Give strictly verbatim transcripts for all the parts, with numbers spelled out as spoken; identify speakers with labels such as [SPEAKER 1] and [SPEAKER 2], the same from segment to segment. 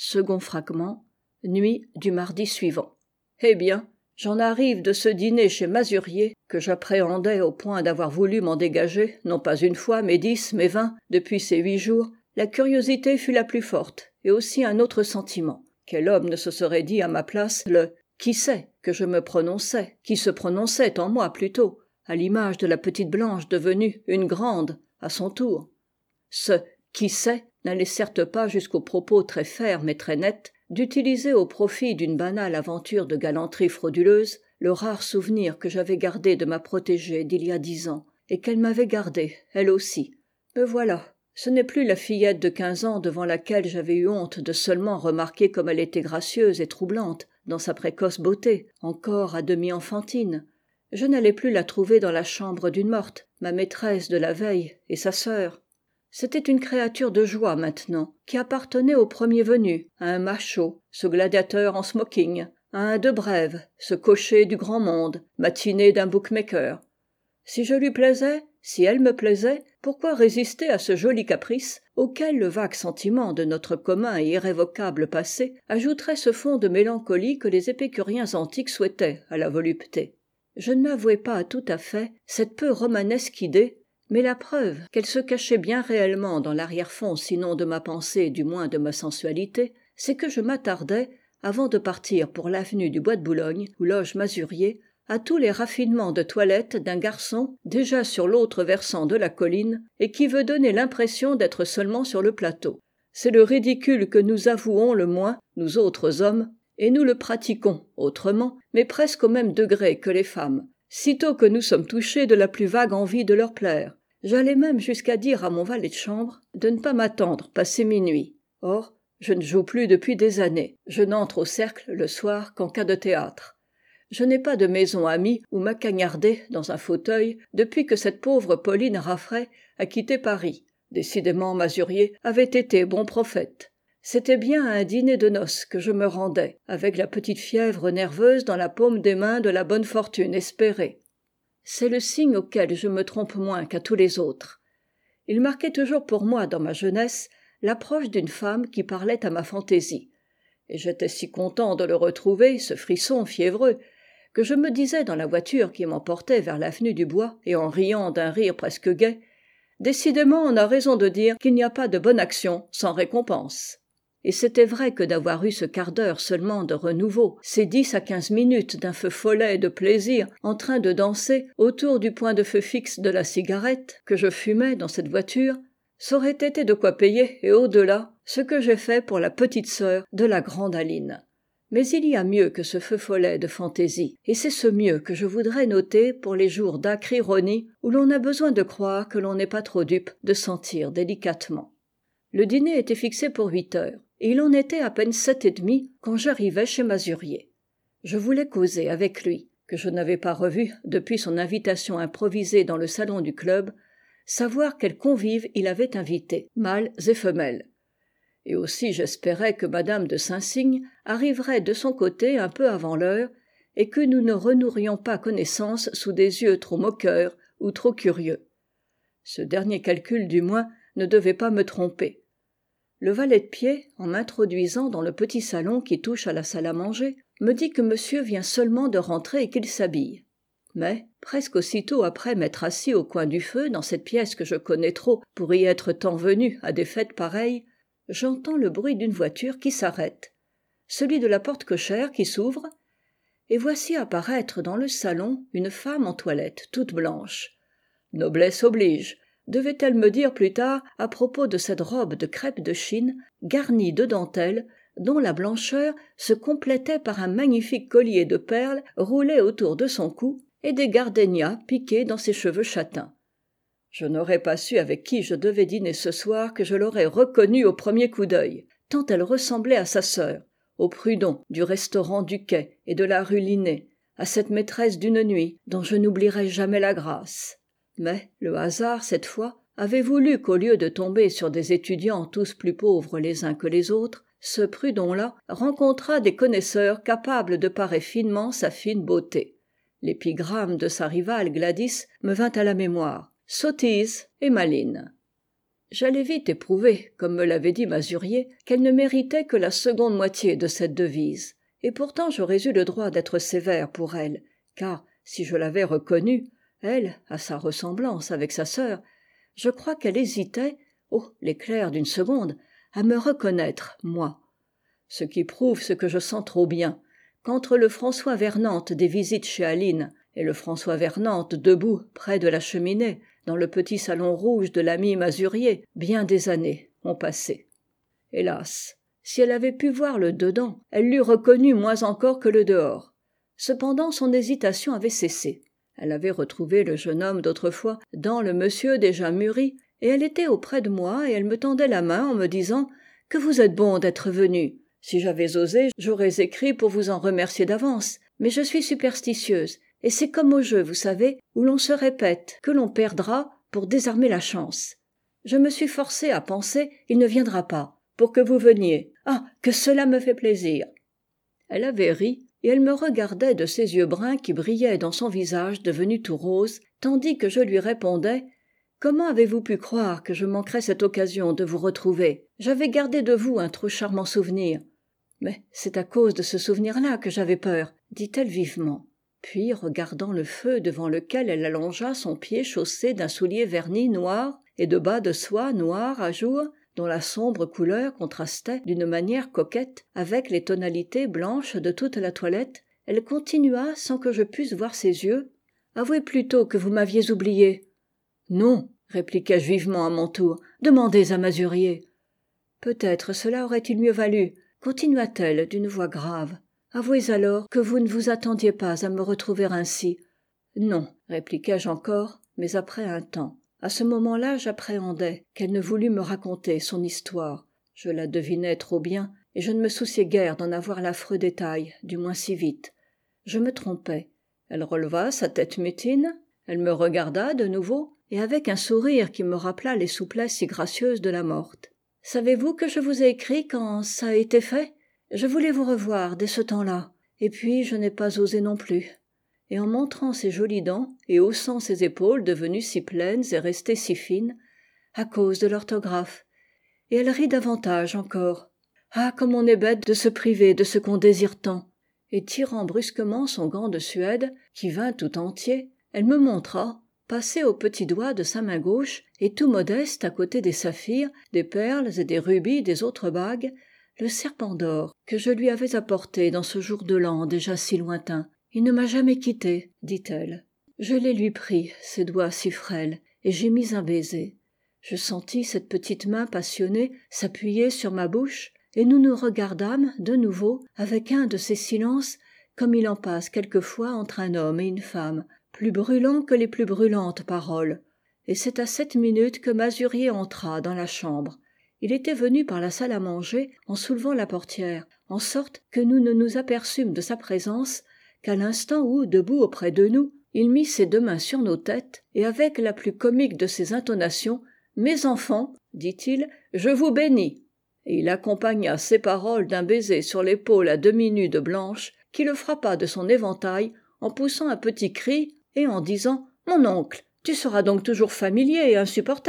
[SPEAKER 1] Second fragment. Nuit du mardi suivant. Eh bien, j'en arrive de ce dîner chez Masurier, que j'appréhendais au point d'avoir voulu m'en dégager, non pas une fois, mais dix, mais vingt, depuis ces huit jours. La curiosité fut la plus forte, et aussi un autre sentiment. Quel homme ne se serait dit à ma place le « qui sait » que je me prononçais, qui se prononçait en moi plutôt, à l'image de la petite Blanche devenue une grande, à son tour. Ce « qui sait » n'allait certes pas jusqu'au propos très ferme et très net d'utiliser au profit d'une banale aventure de galanterie frauduleuse le rare souvenir que j'avais gardé de ma protégée d'il y a dix ans, et qu'elle m'avait gardé, elle aussi. Me voilà. Ce n'est plus la fillette de quinze ans devant laquelle j'avais eu honte de seulement remarquer comme elle était gracieuse et troublante dans sa précoce beauté, encore à demi enfantine. Je n'allais plus la trouver dans la chambre d'une morte, ma maîtresse de la veille et sa sœur. C'était une créature de joie maintenant, qui appartenait au premier venu, à un macho, ce gladiateur en smoking, à un de Brève, ce cocher du grand monde, matiné d'un bookmaker. Si je lui plaisais, si elle me plaisait, pourquoi résister à ce joli caprice, auquel le vague sentiment de notre commun et irrévocable passé ajouterait ce fond de mélancolie que les épicuriens antiques souhaitaient à la volupté. Je ne m'avouai pas tout à fait cette peu romanesque idée, mais la preuve qu'elle se cachait bien réellement dans l'arrière-fond sinon de ma pensée, du moins de ma sensualité, c'est que je m'attardais, avant de partir pour l'avenue du Bois de Boulogne, où loge Masurier, à tous les raffinements de toilette d'un garçon déjà sur l'autre versant de la colline et qui veut donner l'impression d'être seulement sur le plateau. C'est le ridicule que nous avouons le moins, nous autres hommes, et nous le pratiquons autrement, mais presque au même degré que les femmes, sitôt que nous sommes touchés de la plus vague envie de leur plaire. J'allais même jusqu'à dire à mon valet de chambre de ne pas m'attendre passer minuit. Or, je ne joue plus depuis des années. Je n'entre au cercle le soir qu'en cas de théâtre. Je n'ai pas de maison amie où m'acagnarder dans un fauteuil depuis que cette pauvre Pauline Raffray a quitté Paris. Décidément, Masurier avait été bon prophète. C'était bien à un dîner de noces que je me rendais, avec la petite fièvre nerveuse dans la paume des mains de la bonne fortune espérée. C'est le signe auquel je me trompe moins qu'à tous les autres. Il marquait toujours pour moi dans ma jeunesse l'approche d'une femme qui parlait à ma fantaisie. Et j'étais si content de le retrouver, ce frisson fiévreux, que je me disais dans la voiture qui m'emportait vers l'avenue du Bois, et en riant d'un rire presque gai, « Décidément, on a raison de dire qu'il n'y a pas de bonne action sans récompense. » Et c'était vrai que d'avoir eu ce quart d'heure seulement de renouveau, ces dix à quinze minutes d'un feu follet de plaisir en train de danser autour du point de feu fixe de la cigarette que je fumais dans cette voiture, ça aurait été de quoi payer, et au-delà, ce que j'ai fait pour la petite sœur de la grande Aline. Mais il y a mieux que ce feu follet de fantaisie, et c'est ce mieux que je voudrais noter pour les jours d'âcre ironie où l'on a besoin de croire que l'on n'est pas trop dupe de sentir délicatement. Le dîner était fixé pour huit heures, et il en était à peine sept et demie quand j'arrivai chez Masurier. Je voulais causer avec lui, que je n'avais pas revu depuis son invitation improvisée dans le salon du club, savoir quels convives il avait invités, mâles et femelles. Et aussi j'espérais que madame de Saint-Cygne arriverait de son côté un peu avant l'heure, et que nous ne renouerions pas connaissance sous des yeux trop moqueurs ou trop curieux. Ce dernier calcul, du moins, ne devait pas me tromper. Le valet de pied, en m'introduisant dans le petit salon qui touche à la salle à manger, me dit que monsieur vient seulement de rentrer et qu'il s'habille. Mais, presque aussitôt après m'être assis au coin du feu dans cette pièce que je connais trop pour y être tant venu à des fêtes pareilles, j'entends le bruit d'une voiture qui s'arrête, celui de la porte cochère qui s'ouvre, et voici apparaître dans le salon une femme en toilette toute blanche. Noblesse oblige, devait-elle me dire plus tard à propos de cette robe de crêpe de Chine garnie de dentelles dont la blancheur se complétait par un magnifique collier de perles roulé autour de son cou et des gardénias piqués dans ses cheveux châtains. Je n'aurais pas su avec qui je devais dîner ce soir que je l'aurais reconnue au premier coup d'œil, tant elle ressemblait à sa sœur, au Prudhon du restaurant du Quai et de la rue Linné, à cette maîtresse d'une nuit dont je n'oublierai jamais la grâce. Mais le hasard, cette fois, avait voulu qu'au lieu de tomber sur des étudiants tous plus pauvres les uns que les autres, ce Prudhon-là rencontrât des connaisseurs capables de parer finement sa fine beauté. L'épigramme de sa rivale Gladys me vint à la mémoire. Sottise et maline. j'allais vite éprouver, comme me l'avait dit Masurier, qu'elle ne méritait que la seconde moitié de cette devise. Et pourtant j'aurais eu le droit d'être sévère pour elle, car, si je l'avais reconnue, elle, à sa ressemblance avec sa sœur, je crois qu'elle hésitait, oh, l'éclair d'une seconde, à me reconnaître, moi. Ce qui prouve ce que je sens trop bien, qu'entre le François Vernante des visites chez Aline et le François Vernante debout près de la cheminée, dans le petit salon rouge de l'ami Masurier, bien des années ont passé. Hélas, si elle avait pu voir le dedans, elle l'eût reconnu moins encore que le dehors. Cependant son hésitation avait cessé. Elle avait retrouvé le jeune homme d'autrefois dans le monsieur déjà mûri, et elle était auprès de moi et elle me tendait la main en me disant « Que vous êtes bon d'être venu. Si j'avais osé, j'aurais écrit pour vous en remercier d'avance, mais je suis superstitieuse, et c'est comme au jeu, vous savez, où l'on se répète que l'on perdra pour désarmer la chance. Je me suis forcée à penser « Il ne viendra pas », pour que vous veniez. Ah, que cela me fait plaisir !» Elle avait ri, et elle me regardait de ses yeux bruns qui brillaient dans son visage devenu tout rose, tandis que je lui répondais « Comment avez-vous pu croire que je manquerais cette occasion de vous retrouver ? J'avais gardé de vous un trop charmant souvenir. »« Mais c'est à cause de ce souvenir-là que j'avais peur, » dit-elle vivement. Puis, regardant le feu devant lequel elle allongea son pied chaussé d'un soulier verni noir et de bas de soie noir à jour, dont la sombre couleur contrastait d'une manière coquette avec les tonalités blanches de toute la toilette, elle continua sans que je pusse voir ses yeux. « Avouez plutôt que vous m'aviez oublié. »« Non, » répliquai-je vivement à mon tour, « demandez à Masurier. »« Peut-être cela aurait-il mieux valu, » continua-t-elle d'une voix grave. « Avouez alors que vous ne vous attendiez pas à me retrouver ainsi. »« Non, » répliquai-je encore, mais après un temps. À ce moment-là, j'appréhendais qu'elle ne voulût me raconter son histoire. Je la devinais trop bien, et je ne me souciais guère d'en avoir l'affreux détail, du moins si vite. Je me trompais. Elle releva sa tête mutine, elle me regarda de nouveau, et avec un sourire qui me rappela les souplesses si gracieuses de la morte. « Savez-vous que je vous ai écrit quand ça a été fait ? Je voulais vous revoir dès ce temps-là, et puis je n'ai pas osé non plus. » Et en montrant ses jolies dents et haussant ses épaules devenues si pleines et restées si fines, à cause de l'orthographe. Et elle rit davantage encore. Ah, comme on est bête de se priver de ce qu'on désire tant. Et tirant brusquement son gant de Suède, qui vint tout entier, elle me montra, passé au petit doigt de sa main gauche, et tout modeste à côté des saphirs, des perles et des rubis des autres bagues, le serpent d'or que je lui avais apporté dans ce jour de l'an déjà si lointain. « Il ne m'a jamais quittée, » dit-elle. Je les lui pris, ses doigts si frêles, et j'y mis un baiser. Je sentis cette petite main passionnée s'appuyer sur ma bouche, et nous nous regardâmes de nouveau avec un de ces silences comme il en passe quelquefois entre un homme et une femme, plus brûlants que les plus brûlantes paroles. Et c'est à cette minute que Masurier entra dans la chambre. Il était venu par la salle à manger en soulevant la portière, en sorte que nous ne nous aperçûmes de sa présence qu'à l'instant où, debout auprès de nous, il mit ses deux mains sur nos têtes, et avec la plus comique de ses intonations, « Mes enfants, dit-il, je vous bénis. » Et il accompagna ces paroles d'un baiser sur l'épaule à demi nue de Blanche, qui le frappa de son éventail, en poussant un petit cri, et en disant « Mon oncle, tu seras donc toujours familier et insupportable. »«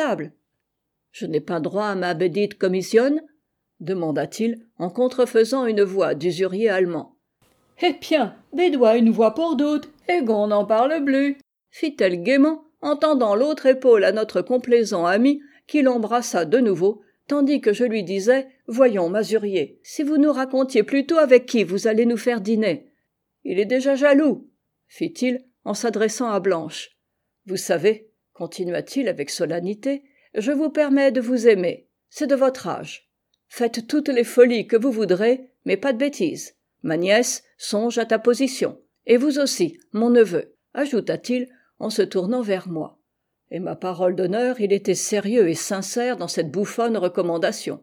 [SPEAKER 1] Je n'ai pas droit à ma bédite commission ?» demanda-t-il, en contrefaisant une voix d'usurier allemand. « Eh bien, bédoie une voix pour doute, et qu'on n'en parle plus !» fit-elle gaiement, en tendant l'autre épaule à notre complaisant ami, qui l'embrassa de nouveau, tandis que je lui disais « Voyons, Masurier, si vous nous racontiez plutôt avec qui vous allez nous faire dîner. »« Il est déjà jaloux, » fit-il, en s'adressant à Blanche. « Vous savez, » continua-t-il avec solennité, « je vous permets de vous aimer. C'est de votre âge. Faites toutes les folies que vous voudrez, mais pas de bêtises. Ma nièce, songe à ta position. Et vous aussi, mon neveu, » ajouta-t-il en se tournant vers moi. Et ma parole d'honneur, il était sérieux et sincère dans cette bouffonne recommandation.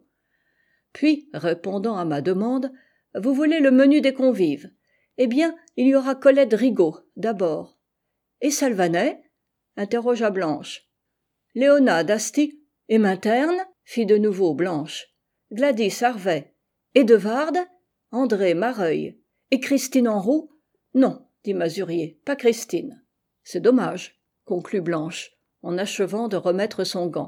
[SPEAKER 1] Puis, répondant à ma demande, « Vous voulez le menu des convives. Eh bien, il y aura Colette Rigaud, d'abord. »« Et Salvanet ?» interrogea Blanche. « Léona d'Asti et Minterne ?» fit de nouveau Blanche. « Gladys Harvey. Et Devarde ?» André Mareuil. Et Christine Enroux ? Non, dit Masurier, pas Christine. C'est dommage, conclut Blanche, en achevant de remettre son gant.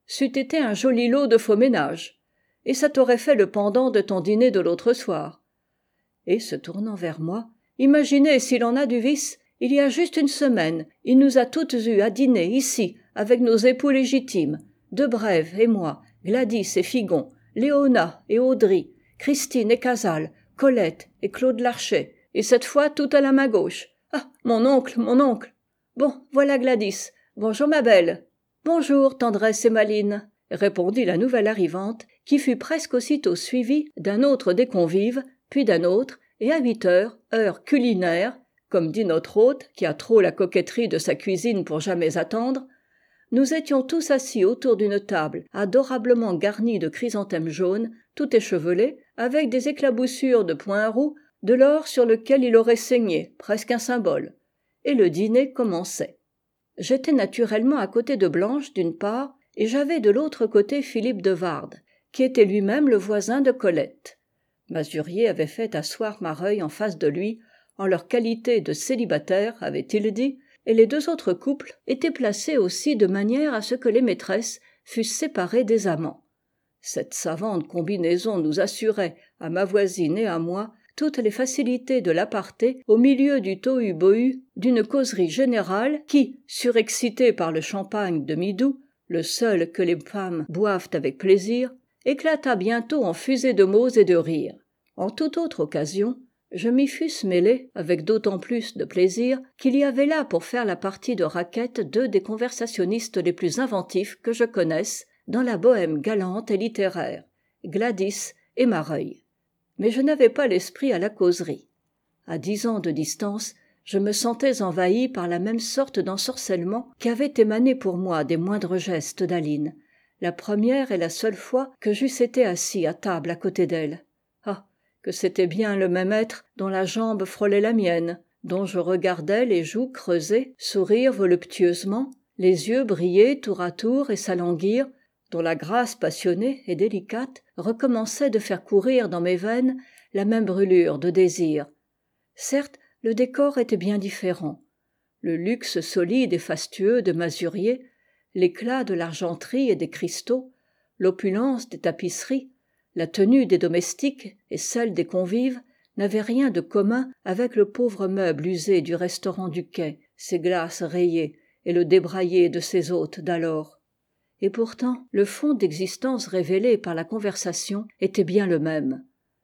[SPEAKER 1] c'eût été un joli lot de faux ménage. Et ça t'aurait fait le pendant de ton dîner de l'autre soir. Et, se tournant vers moi, imaginez s'il en a du vice, il y a juste une semaine, il nous a toutes eues à dîner ici, avec nos époux légitimes, Debrève et moi, Gladys et Figon, Léona et Audry, Christine et Casal, Colette et Claude Larcher, et cette fois tout à la main gauche. Ah, mon oncle, mon oncle. Bon, voilà Gladys. Bonjour ma belle. Bonjour, tendresse et maline, répondit la nouvelle arrivante, qui fut presque aussitôt suivie d'un autre des convives, puis d'un autre, et à huit heures, heure culinaire, comme dit notre hôte, qui a trop la coquetterie de sa cuisine pour jamais attendre, nous étions tous assis autour d'une table adorablement garnie de chrysanthèmes jaunes, tout échevelés, avec des éclaboussures de points roux, de l'or sur lequel il aurait saigné, presque un symbole. Et le dîner commençait. J'étais naturellement à côté de Blanche, d'une part, et j'avais de l'autre côté Philippe de Vardes, qui était lui-même le voisin de Colette. Masurier avait fait asseoir Mareuil en face de lui, en leur qualité de célibataires, avait-il dit, et les deux autres couples étaient placés aussi de manière à ce que les maîtresses fussent séparées des amants. Cette savante combinaison nous assurait, à ma voisine et à moi, toutes les facilités de l'aparté au milieu du tohu-bohu d'une causerie générale qui, surexcitée par le champagne de Midou, le seul que les femmes boivent avec plaisir, éclata bientôt en fusées de mots et de rires. En toute autre occasion, je m'y fusse mêlé, avec d'autant plus de plaisir qu'il y avait là pour faire la partie de raquette deux des conversationnistes les plus inventifs que je connaisse dans la bohème galante et littéraire, Gladys et Mareuil. Mais je n'avais pas l'esprit à la causerie. À dix ans de distance, je me sentais envahi par la même sorte d'ensorcellement qui avait émané pour moi des moindres gestes d'Aline, la première et la seule fois que j'eusse été assis à table à côté d'elle. Ah, que c'était bien le même être dont la jambe frôlait la mienne, dont je regardais les joues creusées, sourire voluptueusement, les yeux briller tour à tour et s'alanguir, dont la grâce passionnée et délicate recommençait de faire courir dans mes veines la même brûlure de désir. Certes, le décor était bien différent. Le luxe solide et fastueux de Masurier, l'éclat de l'argenterie et des cristaux, l'opulence des tapisseries, la tenue des domestiques et celle des convives n'avaient rien de commun avec le pauvre meuble usé du restaurant du quai, ses glaces rayées et le débraillé de ses hôtes d'alors. Et pourtant, le fond d'existence révélé par la conversation était bien le même.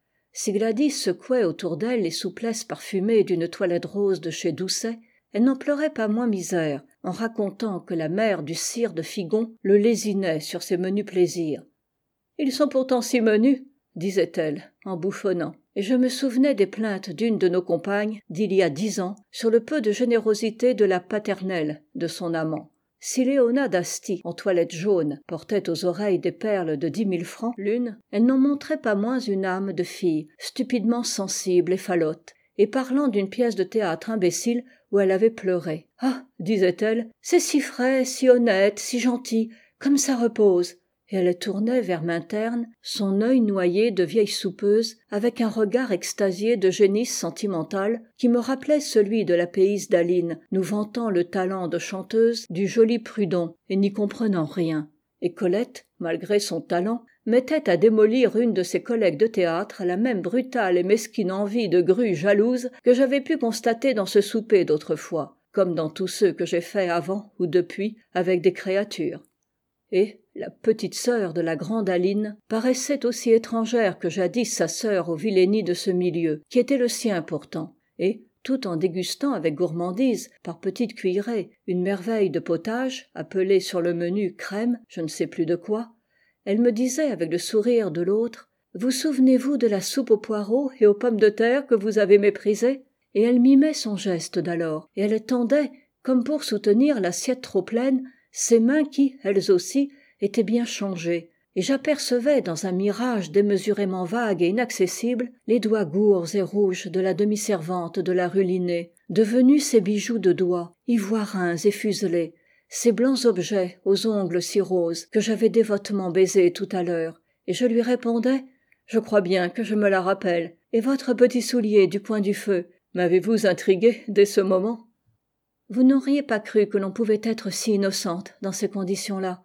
[SPEAKER 1] Si Gladys secouait autour d'elle les souplesses parfumées d'une toilette rose de chez Doucet, elle n'en pleurait pas moins misère en racontant que la mère du sire de Figon le lésinait sur ses menus plaisirs. « Ils sont pourtant si menus, » disait-elle, en bouffonnant, et je me souvenais des plaintes d'une de nos compagnes d'il y a dix ans sur le peu de générosité de la paternelle de son amant. Si Léona d'Asti, en toilette jaune, portait aux oreilles des perles de dix mille francs l'une, elle n'en montrait pas moins une âme de fille, stupidement sensible et falote, et parlant d'une pièce de théâtre imbécile où elle avait pleuré. « Ah, disait-elle, c'est si frais, si honnête, si gentil, comme ça repose !» Et elle tournait vers Minterne son œil noyé de vieille soupeuse avec un regard extasié de génisse sentimentale qui me rappelait celui de la Péisse d'Aline nous vantant le talent de chanteuse du joli Prudhon et n'y comprenant rien. Et Colette, malgré son talent, mettait à démolir une de ses collègues de théâtre la même brutale et mesquine envie de grue jalouse que j'avais pu constater dans ce souper d'autrefois, comme dans tous ceux que j'ai faits avant ou depuis avec des créatures. Et la petite sœur de la grande Aline paraissait aussi étrangère que jadis sa sœur aux vilainies de ce milieu, qui était le sien pourtant, et, tout en dégustant avec gourmandise, par petites cuillerées, une merveille de potage, appelée sur le menu crème, je ne sais plus de quoi, elle me disait avec le sourire de l'autre « Vous souvenez-vous de la soupe aux poireaux et aux pommes de terre que vous avez méprisée ?» Et elle mimait son geste d'alors, et elle tendait, comme pour soutenir l'assiette trop pleine, ses mains qui, elles aussi, étaient bien changées, et j'apercevais dans un mirage démesurément vague et inaccessible les doigts gourds et rouges de la demi-servante de la rue Linné, devenus ces bijoux de doigts, ivoirins et fuselés, ces blancs objets aux ongles si roses que j'avais dévotement baisés tout à l'heure, et je lui répondais « Je crois bien que je me la rappelle, et votre petit soulier du coin du feu, m'avez-vous intrigué dès ce moment ?» Vous n'auriez pas cru que l'on pouvait être si innocente dans ces conditions-là, n'est-ce pas ?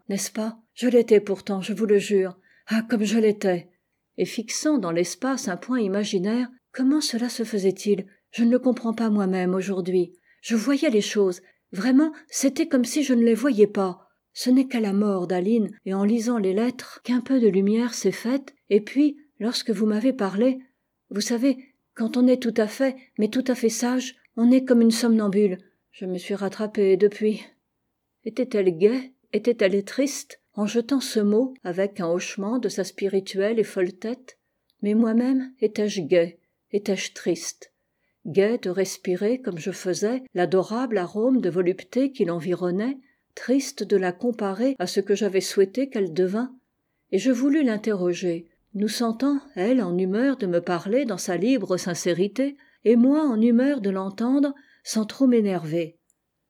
[SPEAKER 1] Je l'étais pourtant, je vous le jure. Ah, comme je l'étais. Et fixant dans l'espace un point imaginaire, comment cela se faisait-il? Je ne le comprends pas moi-même aujourd'hui. Je voyais les choses. Vraiment, c'était comme si je ne les voyais pas. Ce n'est qu'à la mort d'Aline et en lisant les lettres qu'un peu de lumière s'est faite. Et puis, lorsque vous m'avez parlé, vous savez, quand on est tout à fait, mais tout à fait sage, on est comme une somnambule. Je me suis rattrapée depuis. Était-elle gaie? Était-elle triste? En jetant ce mot, avec un hochement de sa spirituelle et folle tête. Mais moi-même, étais-je gaie? Étais-je triste? Gaie de respirer, comme je faisais, l'adorable arôme de volupté qui l'environnait, triste de la comparer à ce que j'avais souhaité qu'elle devînt. Et je voulus l'interroger, nous sentant, elle en humeur de me parler dans sa libre sincérité, et moi en humeur de l'entendre sans trop m'énerver.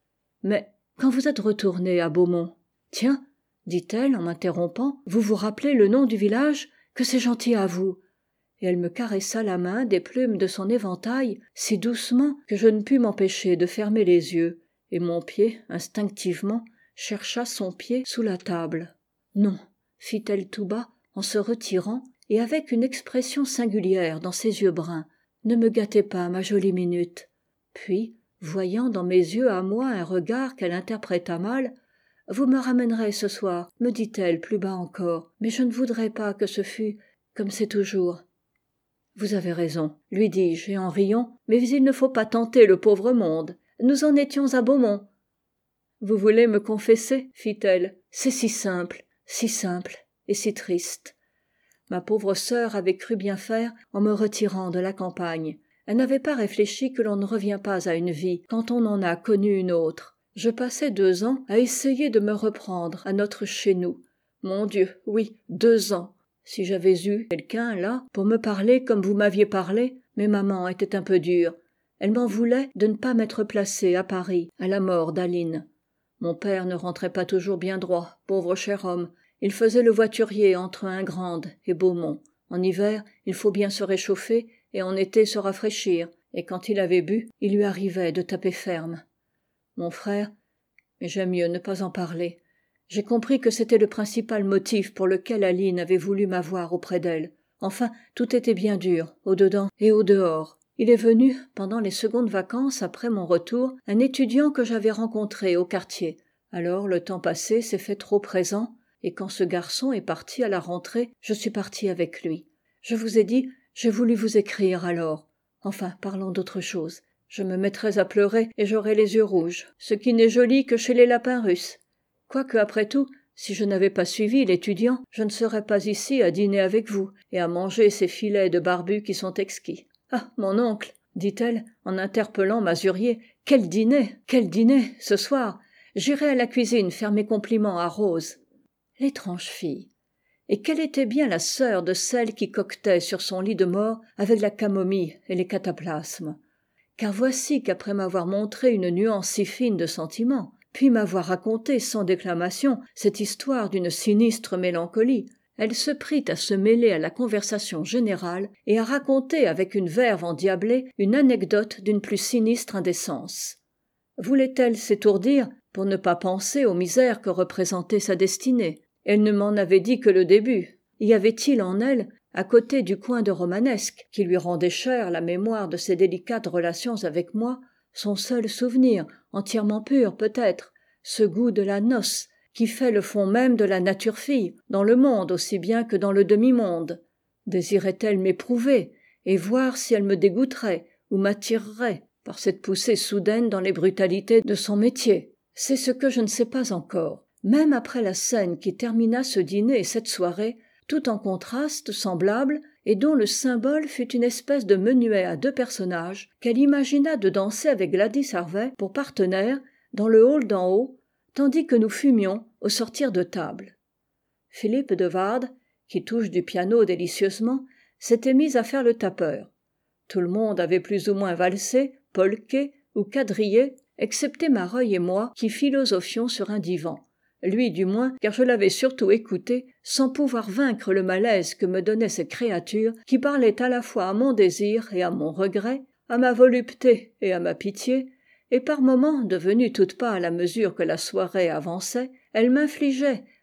[SPEAKER 1] Mais quand vous êtes retourné à Beaumont, tiens, dit-elle en m'interrompant, vous vous rappelez le nom du village? Que c'est gentil à vous. Et elle me caressa la main des plumes de son éventail si doucement que je ne pus m'empêcher de fermer les yeux, et mon pied, instinctivement, chercha son pied sous la table. Non, fit-elle tout bas, en se retirant, et avec une expression singulière dans ses yeux bruns. Ne me gâtez pas, ma jolie Minute. Puis, voyant dans mes yeux à moi un regard qu'elle interpréta mal, vous me ramènerez ce soir, me dit-elle plus bas encore, mais je ne voudrais pas que ce fût comme c'est toujours. Vous avez raison, lui dis-je, et en riant, mais il ne faut pas tenter le pauvre monde. Nous en étions à Beaumont. Vous voulez me confesser? Fit-elle. C'est si simple, si simple et si triste. Ma pauvre sœur avait cru bien faire en me retirant de la campagne. Elle n'avait pas réfléchi que l'on ne revient pas à une vie quand on en a connu une autre. Je passai deux ans à essayer de me reprendre à notre chez nous. Mon Dieu, oui, deux ans. Si j'avais eu quelqu'un là pour me parler comme vous m'aviez parlé, mais maman était un peu dure. Elle m'en voulait de ne pas m'être placée à Paris à la mort d'Aline. Mon père ne rentrait pas toujours bien droit, pauvre cher homme. Il faisait le voiturier entre Ingrande et Beaumont. En hiver, il faut bien se réchauffer et en été se rafraîchir, et quand il avait bu, il lui arrivait de taper ferme. Mon frère, mais j'aime mieux ne pas en parler. J'ai compris que c'était le principal motif pour lequel Aline avait voulu m'avoir auprès d'elle. Enfin, tout était bien dur, au-dedans et au-dehors. Il est venu, pendant les secondes vacances après mon retour, un étudiant que j'avais rencontré au quartier. Alors le temps passé s'est fait trop présent, et quand ce garçon est parti à la rentrée, je suis partie avec lui. Je vous ai dit, j'ai voulu vous écrire alors. Enfin, parlons d'autre chose. Je me mettrais à pleurer et j'aurais les yeux rouges, ce qui n'est joli que chez les lapins russes. Quoique, après tout, si je n'avais pas suivi l'étudiant, je ne serais pas ici à dîner avec vous et à manger ces filets de barbu qui sont exquis. Ah, mon oncle, dit-elle, en interpellant Masurier, quel dîner, quel dîner, ce soir. J'irai à la cuisine faire mes compliments à Rose. L'étrange fille. Et quelle était bien la sœur de celle qui coquetait sur son lit de mort avec la camomille et les cataplasmes. Car voici qu'après m'avoir montré une nuance si fine de sentiment, puis m'avoir raconté sans déclamation cette histoire d'une sinistre mélancolie, elle se prit à se mêler à la conversation générale et à raconter avec une verve endiablée une anecdote d'une plus sinistre indécence. Voulait-elle s'étourdir pour ne pas penser aux misères que représentait sa destinée? Elle ne m'en avait dit que le début. Y avait-il en elle, à côté du coin de romanesque qui lui rendait chère la mémoire de ses délicates relations avec moi, son seul souvenir, entièrement pur peut-être, ce goût de la noce qui fait le fond même de la nature fille, dans le monde aussi bien que dans le demi-monde. Désirait-elle m'éprouver et voir si elle me dégoûterait ou m'attirerait par cette poussée soudaine dans les brutalités de son métier? C'est ce que je ne sais pas encore. Même après la scène qui termina ce dîner et cette soirée, tout en contraste semblable, et dont le symbole fut une espèce de menuet à deux personnages, qu'elle imagina de danser avec Gladys Harvey pour partenaire dans le hall d'en haut, tandis que nous fumions au sortir de table. Philippe de Warde, qui touche du piano délicieusement, s'était mis à faire le tapeur. Tout le monde avait plus ou moins valsé, polqué ou quadrillé, excepté Mareuil et moi qui philosophions sur un divan. Lui du moins, car je l'avais surtout écouté, sans pouvoir vaincre le malaise que me donnaient ces créatures qui parlaient à la fois à mon désir et à mon regret, à ma volupté et à ma pitié, et par moments, devenue toute pâle à mesure que la soirée avançait, elle m'infligeait,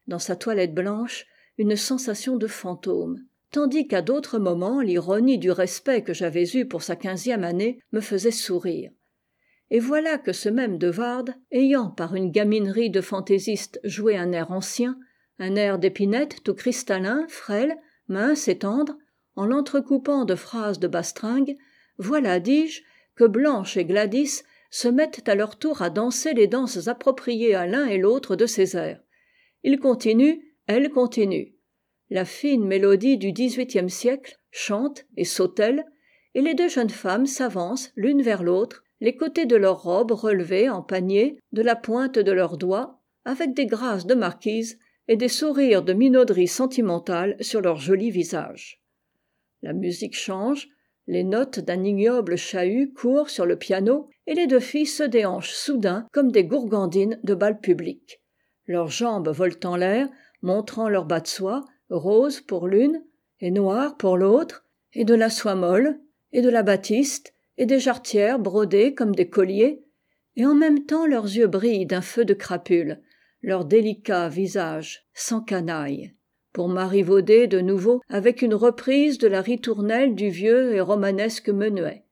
[SPEAKER 1] dans sa toilette blanche, une sensation de fantôme, tandis qu'à d'autres moments l'ironie du respect que j'avais eu pour sa quinzième année me faisait sourire. Et voilà que ce même de Vardes, ayant par une gaminerie de fantaisiste joué un air ancien, un air d'Épinette tout cristallin, frêle, mince et tendre, en l'entrecoupant de phrases de bastringue, voilà, dis-je, que Blanche et Gladys se mettent à leur tour à danser les danses appropriées à l'un et l'autre de ces airs. Il continue, elle continue. La fine mélodie du dix-huitième siècle chante et sautèle, et les deux jeunes femmes s'avancent l'une vers l'autre, les côtés de leurs robes relevés en panier de la pointe de leurs doigts, avec des grâces de marquises et des sourires de minauderie sentimentale sur leurs jolis visages. La musique change, les notes d'un ignoble chahut courent sur le piano et les deux filles se déhanchent soudain comme des gourgandines de bal public. Leurs jambes volent en l'air, montrant leurs bas de soie, roses pour l'une et noires pour l'autre, et de la soie molle, et de la batiste, et des jarretières brodées comme des colliers, et en même temps leurs yeux brillent d'un feu de crapule, leurs délicats visages s'encanaillent, pour marivauder de nouveau avec une reprise de la ritournelle du vieux et romanesque menuet.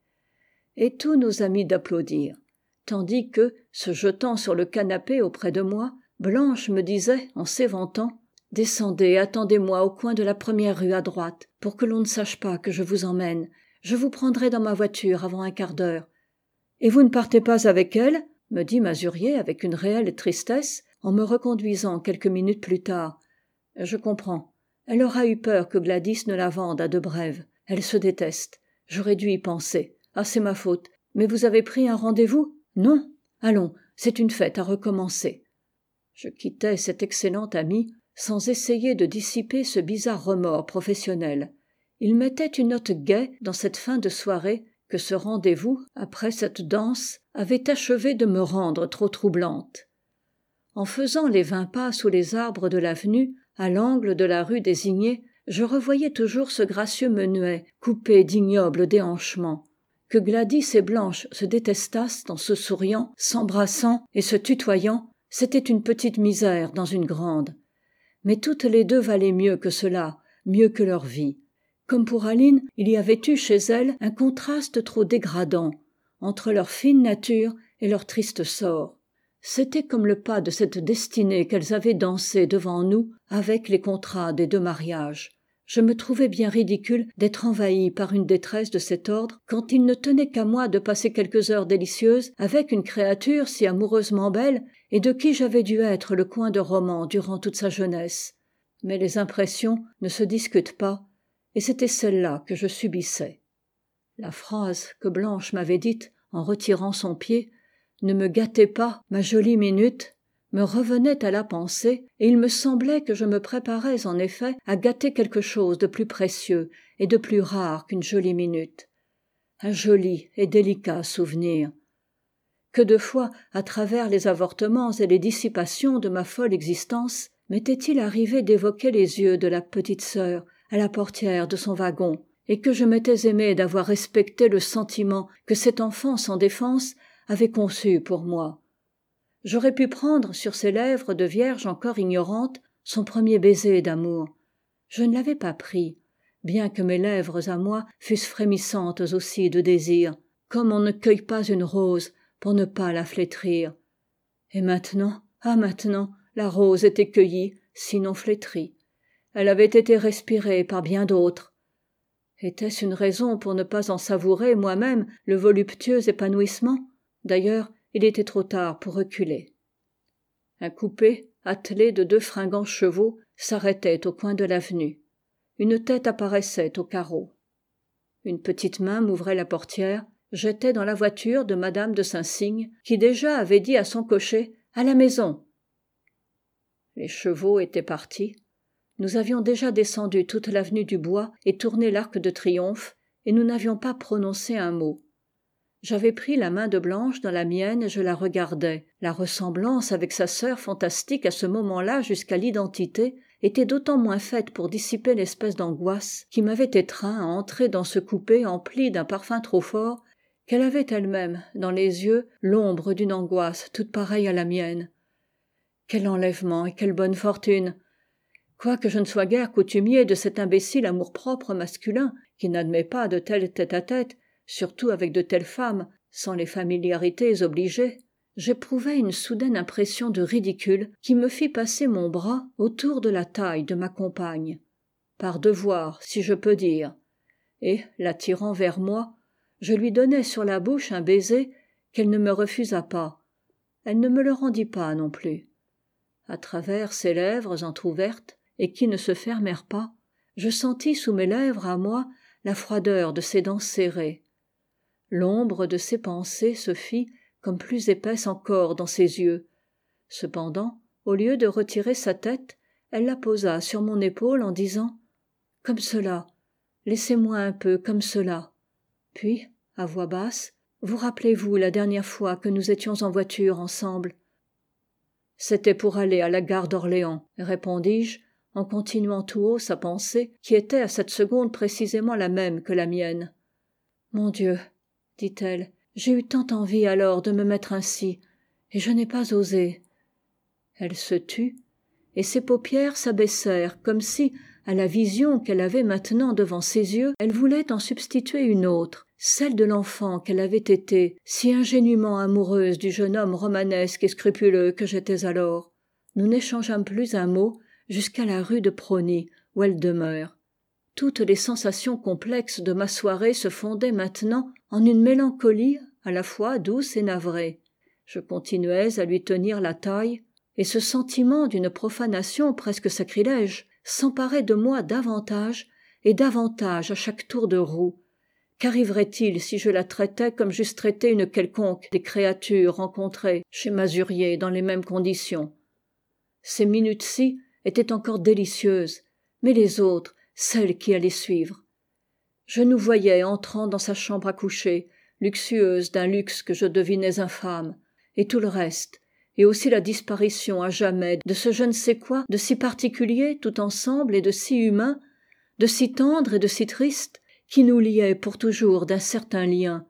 [SPEAKER 1] Et tout nous a mis d'applaudir, tandis que, se jetant sur le canapé auprès de moi, Blanche me disait, en s'éventant, « Descendez, attendez-moi au coin de la première rue à droite, pour que l'on ne sache pas que je vous emmène. Je vous prendrai dans ma voiture avant un quart d'heure. » « Et vous ne partez pas avec elle ?» me dit Masurier avec une réelle tristesse, en me reconduisant quelques minutes plus tard. « Je comprends. Elle aura eu peur que Gladys ne la vende à de Brèves. Elle se déteste. J'aurais dû y penser. Ah, c'est ma faute. Mais vous avez pris un rendez-vous ? Non ? Allons, c'est une fête à recommencer. » Je quittai cet excellent ami sans essayer de dissiper ce bizarre remords professionnel. Il mettait une note gaie dans cette fin de soirée que ce rendez-vous, après cette danse, avait achevé de me rendre trop troublante. En faisant les vingt pas sous les arbres de l'avenue, à l'angle de la rue désignée, je revoyais toujours ce gracieux menuet coupé d'ignobles déhanchements. Que Gladys et Blanche se détestassent en se souriant, s'embrassant et se tutoyant, c'était une petite misère dans une grande. Mais toutes les deux valaient mieux que cela, mieux que leur vie. Comme pour Aline, il y avait eu chez elles un contraste trop dégradant entre leur fine nature et leur triste sort. C'était comme le pas de cette destinée qu'elles avaient dansé devant nous avec les contrats des deux mariages. Je me trouvais bien ridicule d'être envahi par une détresse de cet ordre quand il ne tenait qu'à moi de passer quelques heures délicieuses avec une créature si amoureusement belle et de qui j'avais dû être le coin de roman durant toute sa jeunesse. Mais les impressions ne se discutent pas, et c'était celle-là que je subissais. La phrase que Blanche m'avait dite en retirant son pied « Ne me gâtez pas, ma jolie minute » me revenait à la pensée, et il me semblait que je me préparais en effet à gâter quelque chose de plus précieux et de plus rare qu'une jolie minute. Un joli et délicat souvenir. Que de fois, à travers les avortements et les dissipations de ma folle existence, m'était-il arrivé d'évoquer les yeux de la petite sœur à la portière de son wagon, et que je m'étais aimé d'avoir respecté le sentiment que cet enfant sans défense avait conçu pour moi. J'aurais pu prendre sur ses lèvres de vierge encore ignorante son premier baiser d'amour. Je ne l'avais pas pris, bien que mes lèvres à moi fussent frémissantes aussi de désir, comme on ne cueille pas une rose pour ne pas la flétrir. Et maintenant, ah maintenant, la rose était cueillie, sinon flétrie. Elle avait été respirée par bien d'autres. Était-ce une raison pour ne pas en savourer moi-même le voluptueux épanouissement ? D'ailleurs, il était trop tard pour reculer. Un coupé, attelé de deux fringants chevaux, s'arrêtait au coin de l'avenue. Une tête apparaissait au carreau. Une petite main m'ouvrait la portière, jetait dans la voiture de madame de Saint-Cygne, qui déjà avait dit à son cocher « À la maison !» Les chevaux étaient partis. Nous avions déjà descendu toute l'avenue du Bois et tourné l'Arc de Triomphe, et nous n'avions pas prononcé un mot. J'avais pris la main de Blanche dans la mienne et je la regardais. La ressemblance avec sa sœur fantastique à ce moment-là jusqu'à l'identité était d'autant moins faite pour dissiper l'espèce d'angoisse qui m'avait étreint à entrer dans ce coupé empli d'un parfum trop fort qu'elle avait elle-même dans les yeux l'ombre d'une angoisse toute pareille à la mienne. Quel enlèvement et quelle bonne fortune! quoique je ne sois guère coutumier de cet imbécile amour-propre masculin qui n'admet pas de tels tête-à-tête, surtout avec de telles femmes, sans les familiarités obligées, j'éprouvai une soudaine impression de ridicule qui me fit passer mon bras autour de la taille de ma compagne, par devoir, si je peux dire, et, l'attirant vers moi, je lui donnai sur la bouche un baiser qu'elle ne me refusa pas. Elle ne me le rendit pas non plus. À travers ses lèvres entr'ouvertes, et qui ne se fermèrent pas, je sentis sous mes lèvres à moi la froideur de ses dents serrées. L'ombre de ses pensées se fit comme plus épaisse encore dans ses yeux. Cependant, au lieu de retirer sa tête, elle la posa sur mon épaule en disant « Comme cela, laissez-moi un peu comme cela. » Puis, à voix basse, « Vous rappelez-vous la dernière fois que nous étions en voiture ensemble ?»« C'était pour aller à la gare d'Orléans, » répondis-je, en continuant tout haut sa pensée, qui était à cette seconde précisément la même que la mienne. « Mon Dieu, dit-elle, j'ai eu tant envie alors de me mettre ainsi, et je n'ai pas osé. » Elle se tut, et ses paupières s'abaissèrent comme si, à la vision qu'elle avait maintenant devant ses yeux, elle voulait en substituer une autre, celle de l'enfant qu'elle avait été, si ingénument amoureuse du jeune homme romanesque et scrupuleux que j'étais alors. Nous n'échangeâmes plus un mot jusqu'à la rue de Prony, où elle demeure. Toutes les sensations complexes de ma soirée se fondaient maintenant en une mélancolie à la fois douce et navrée. Je continuais à lui tenir la taille, et ce sentiment d'une profanation presque sacrilège s'emparait de moi davantage et davantage à chaque tour de roue. Qu'arriverait-il si je la traitais comme j'eusse traité une quelconque des créatures rencontrées chez Masurier dans les mêmes conditions? Ces minutes-ci étaient encore délicieuses, mais les autres, celles qui allaient suivre. Je nous voyais entrant dans sa chambre à coucher, luxueuse d'un luxe que je devinais infâme, et tout le reste, et aussi la disparition à jamais de ce je ne sais quoi de si particulier tout ensemble et de si humain, de si tendre et de si triste, qui nous liait pour toujours d'un certain lien.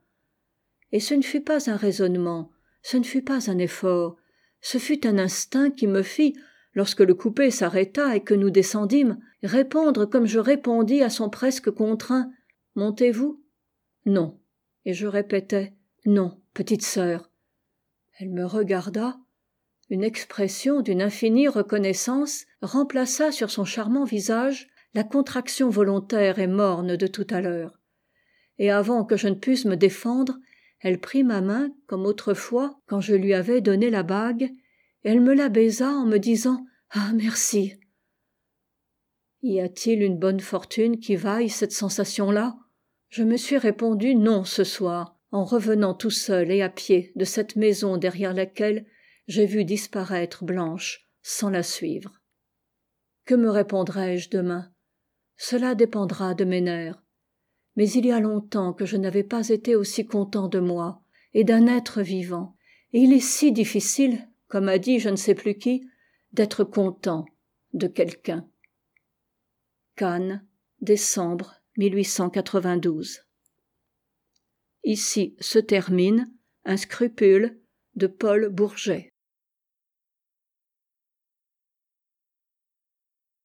[SPEAKER 1] Et ce ne fut pas un raisonnement, ce ne fut pas un effort, ce fut un instinct qui me fit, lorsque le coupé s'arrêta et que nous descendîmes, répondre comme je répondis à son presque contraint « Montez-vous » ? Non. Et je répétais « Non, petite sœur ». Elle me regarda. Une expression d'une infinie reconnaissance remplaça sur son charmant visage la contraction volontaire et morne de tout à l'heure. Et avant que je ne pusse me défendre, elle prit ma main comme autrefois quand je lui avais donné la bague, et elle me la baisa en me disant « Ah, merci !» Y a-t-il une bonne fortune qui vaille cette sensation-là ? Je me suis répondu non ce soir, en revenant tout seul et à pied de cette maison derrière laquelle j'ai vu disparaître Blanche sans la suivre. Que me répondrai-je demain ? Cela dépendra de mes nerfs. Mais il y a longtemps que je n'avais pas été aussi content de moi et d'un être vivant, et il est si difficile, comme a dit je ne sais plus qui, d'être content de quelqu'un. Cannes, décembre mille huit cent quatre-vingt-douze. Ici se termine un scrupule de Paul Bourget.